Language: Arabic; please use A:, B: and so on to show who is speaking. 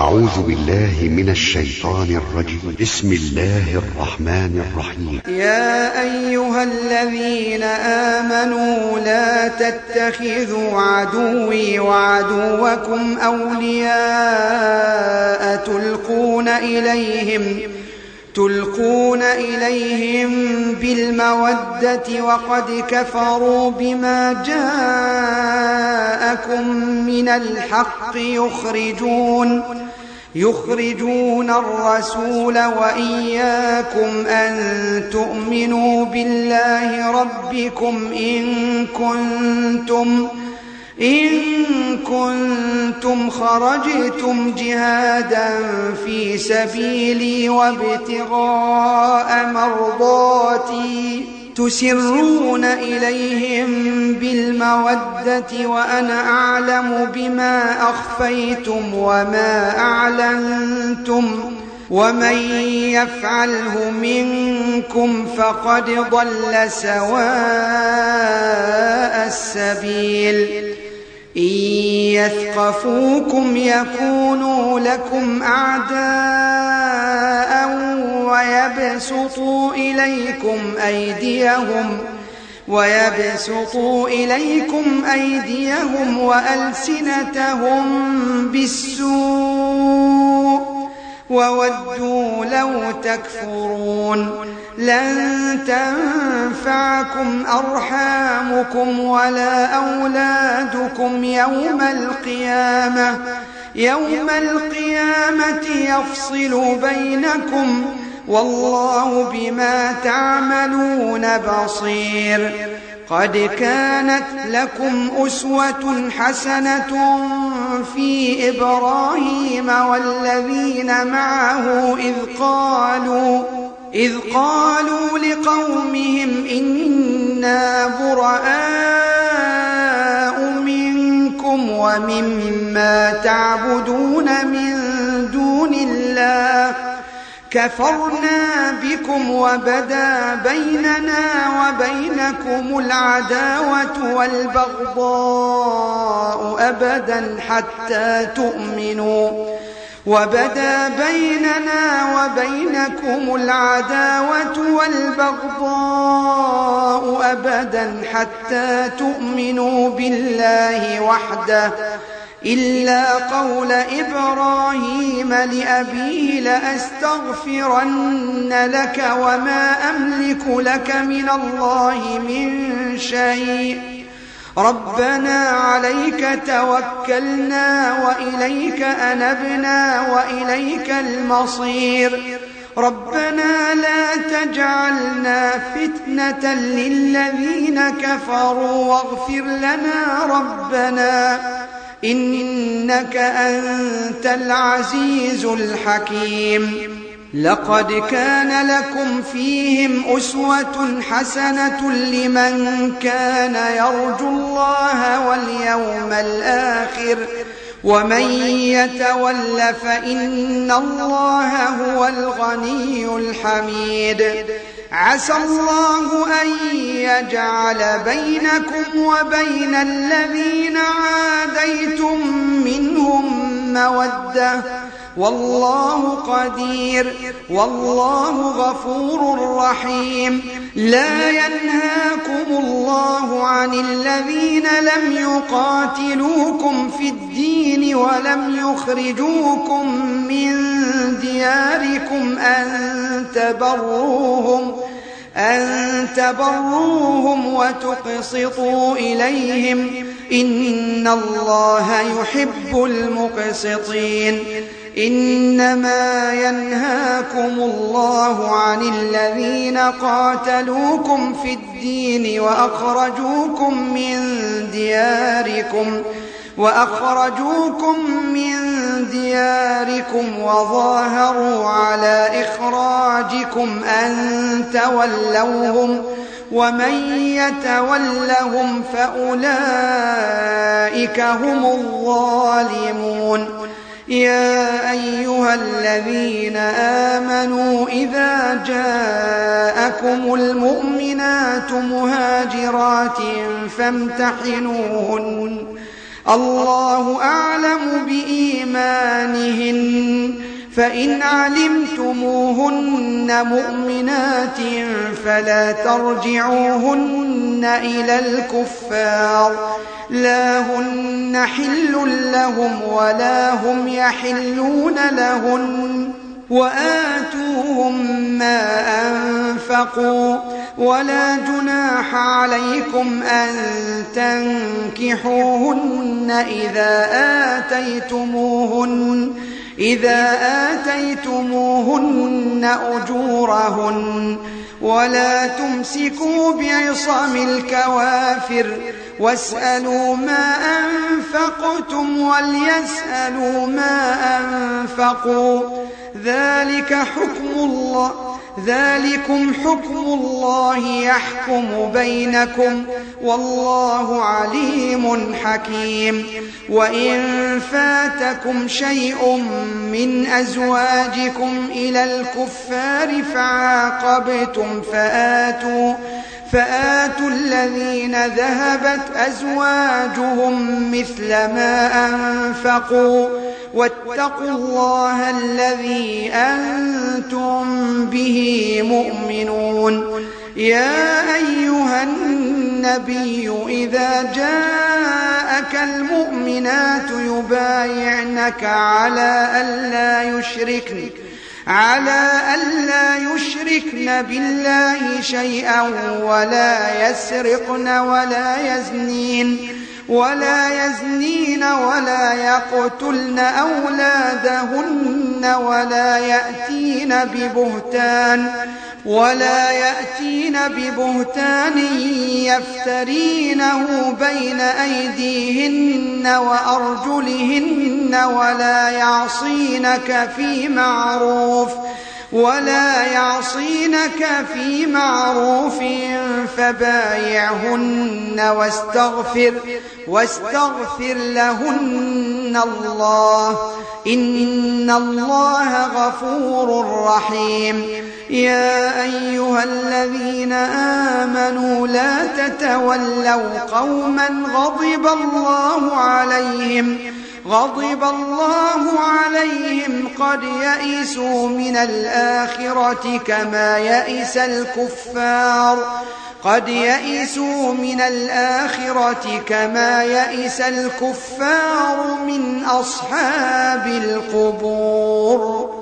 A: أعوذ بالله من الشيطان الرجيم. بسم الله الرحمن الرحيم.
B: يا أيها الذين آمنوا لا تتخذوا عدوي وعدوكم أولياء تلقون إليهم بالمودة وقد كفروا بما جاءكم من الحق يخرجون الرسول وإياكم أن تؤمنوا بالله ربكم إن كنتم خرجتم جهادا في سبيلي وابتغاء مرضاتي تسرون إليهم بالمودة وأنا أعلم بما أخفيتم وما أعلنتم ومن يفعله منكم فقد ضل سواء السبيل. إن يثقفوكم يكونوا لكم أعداء ويبسطوا إليكم أيديهم وألسنتهم بالسوء وودوا لو تكفرون. لن تنفعكم أرحامكم ولا أولادكم يوم القيامة يفصل بينكم والله بما تعملون بصير. قد كانت لكم أسوة حسنة في إبراهيم والذين معه إذ قالوا لقومهم إنا براء منكم ومما تعبدون من دون الله كفرنا بكم وبدا بيننا وبينكم العداوة والبغضاء أبدا حتى تؤمنوا بالله وحده إلا قول إبراهيم لأبيه لأستغفرن لك وما أملك لك من الله من شيء ربنا عليك توكلنا وإليك أنبنا وإليك المصير. ربنا لا تجعلنا فتنة للذين كفروا واغفر لنا ربنا إنك أنت العزيز الحكيم. لقد كان لكم فيهم أسوة حسنة لمن كان يرجو الله واليوم الآخر ومن يتول فإن الله هو الغني الحميد. عسى الله أن يجعل بينكم وبين الذين عاديتم منهم مودة والله قدير والله غفور رحيم. لا ينهاكم الله عن الذين لم يقاتلوكم في الدين ولم يخرجوكم من دياركم أن تبروهم وتقسطوا إليهم إن الله يحب المقسطين. إنما ينهاكم الله عن الذين قاتلوكم في الدين وأخرجوكم من دياركم وظاهروا على إخراجكم أن تولوهم ومن يتولهم فأولئك هم الظالمون. يا أيها الذين آمنوا إذا جاءكم المؤمنات مهاجرات فامتحنوهن الله أعلم بإيمانهن فإن علمتموهن مؤمنات فلا ترجعوهن إلى الكفار لا هن حل لهم ولا هم يحلون لهن وآتوهم ما أنفقوا ولا جناح عليكم أن تنكحوهن إذا آتيتموهن أجورهن ولا تمسكوا بعصم الكوافر واسألوا ما أنفقتم وليسألوا ما أنفقوا ذلكم حكم الله يحكم بينكم والله عليم حكيم وإن فاتكم شيء من أزواجكم إلى الكفار فعاقبتم فآتوا الذين ذهبت أزواجهم مثل ما أنفقوا واتقوا الله الذي أنتم به مؤمنون يا أيها النبي إذا جاءك المؤمنات يبايعنك على ألا يشركن بالله شيئا ولا يسرقن ولا يزنين ولا يقتلن أولادهن ولا يأتين ببهتان يفترينه بين أيديهن وأرجلهن ولا يعصينك في معروف فبايعهن واستغفر لهن الله إن الله غفور رحيم يا أيها الذين آمنوا لا تتولوا قوما غضب الله عليهم قد يئسوا من الآخرة كما يئس الكفار من أصحاب القبور